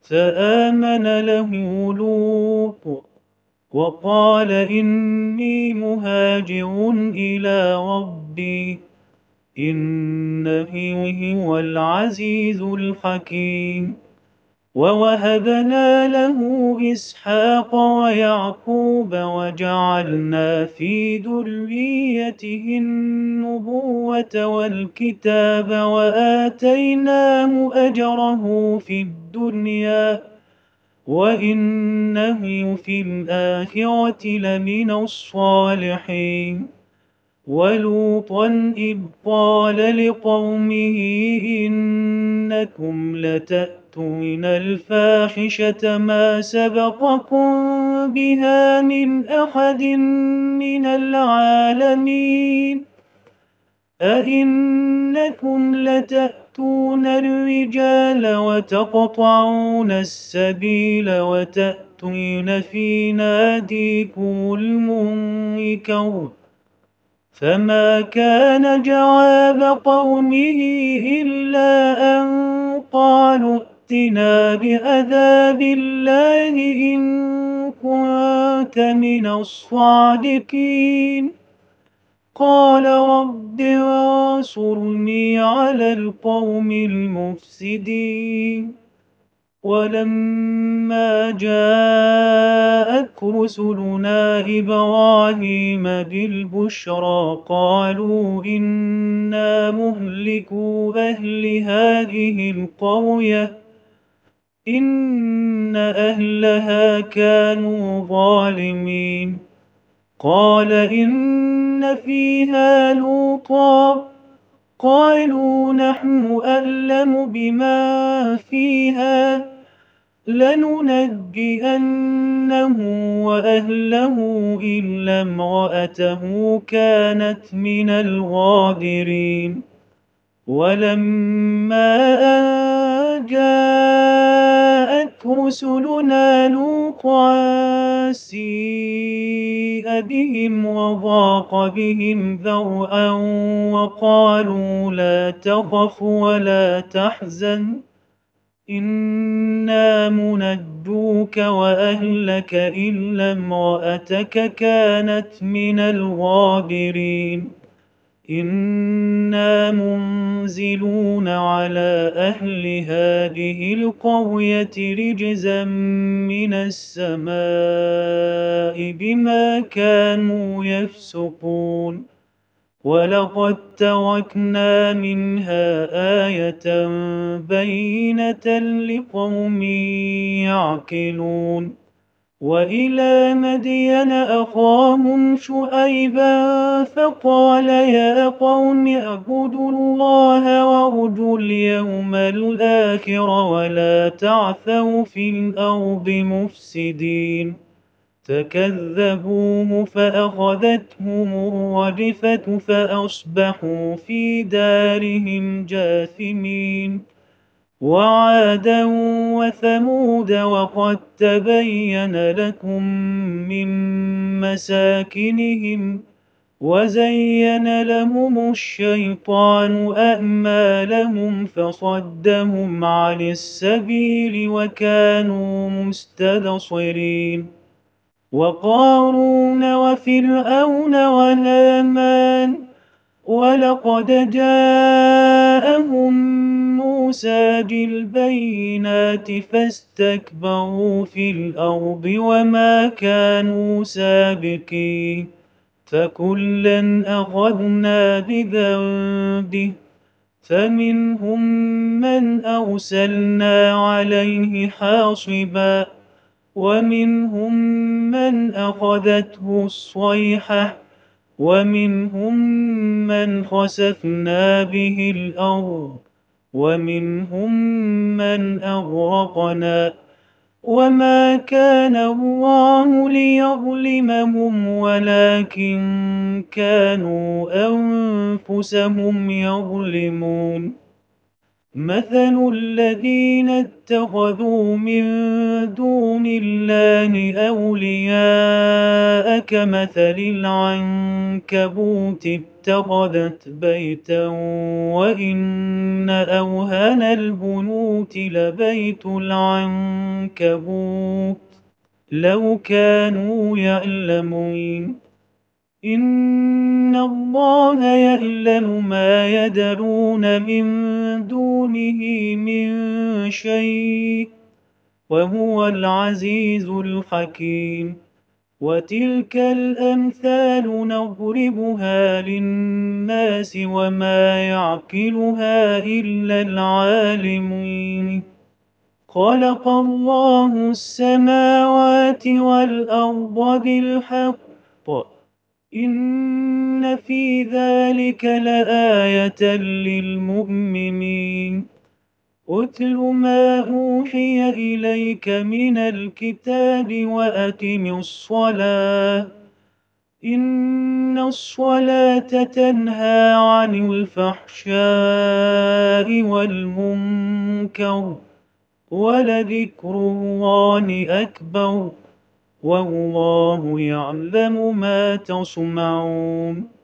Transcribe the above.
فآمن له لوط وقال إني مهاجر إلى ربي إنه هو العزيز الحكيم. ووهبنا له إسحاق ويعقوب وجعلنا في ذريته النبوة والكتاب وآتيناه أجره في الدنيا وإنه في الآخرة لمن الصالحين. ولوطا إذ قال لقومه إنكم لتأتون الفاحشة ما سبقكم بها من أحد من العالمين أئنكم لتأتون الرجال وتقطعون السبيل وتأتون في ناديكم المنكر. فما كان جواب قومه إلا أن قالوا ائتنا بعذاب الله إن كنت من الصادقين. قال رب انصرني على القوم المفسدين. ولما جاءت رسلنا إبراهيم بالبشرى قالوا إنا مهلكو أهل هذه القرية إن أهلها كانوا ظالمين. قال إن فيها لوطا قالوا نحن أعلم بما فيها لننجئنه وأهله إلا امرأته كانت من الغابرين. ولما أن جاءت رسلنا لوطا سيء بهم وضاق بهم ذرعا وقالوا لا تخف ولا تحزن إنا منجوك وأهلك إلا امرأتك كانت من الغابرين. إنا منزلون على أهل هذه القرية رجزا من السماء بما كانوا يفسقون. ولقد تركنا منها آية بينة لقوم يعقلون. وإلى مدين أخاهم شعيبا فقال يا قوم اعبدوا الله وارجوا اليوم الآخر ولا تعثوا في الأرض مفسدين. فكذبوه فأخذتهم الرجفة فأصبحوا في دارهم جاثمين. وعادا وثمود وقد تبين لكم من مساكنهم وزين لهم الشيطان أعمالهم فصدهم عن السبيل وكانوا مستبصرين. وقارون وفرعون وهامان ولقد جاءهم موسى بالبينات فاستكبروا في الأرض وما كانوا سابقين. فكلا أخذنا بذنبه فمنهم من أرسلنا عليه حاصبا ومنهم من أخذته الصيحة ومنهم من خسفنا به الأرض ومنهم من أغرقنا. وما كان الله ليظلمهم ولكن كانوا أنفسهم يظلمون. مثل الذين اتخذوا من دون الله أولياء كمثل العنكبوت اتخذت بيتا وإن أوهن البيوت لبيت العنكبوت لو كانوا يعلمون إن الله يعلم ما يدعون من دونه من شيء وهو العزيز الحكيم وتلك الأمثال نضربها للناس وما يعقلها إلا العالمون خلق الله السماوات والأرض بالحق إن في ذلك لآية للمؤمنين أتل ما أوحي إليك من الكتاب وأقم الصلاة إن الصلاة تنهى عن الفحشاء والمنكر ولذكر الله أكبر والله يعلم ما تصنعون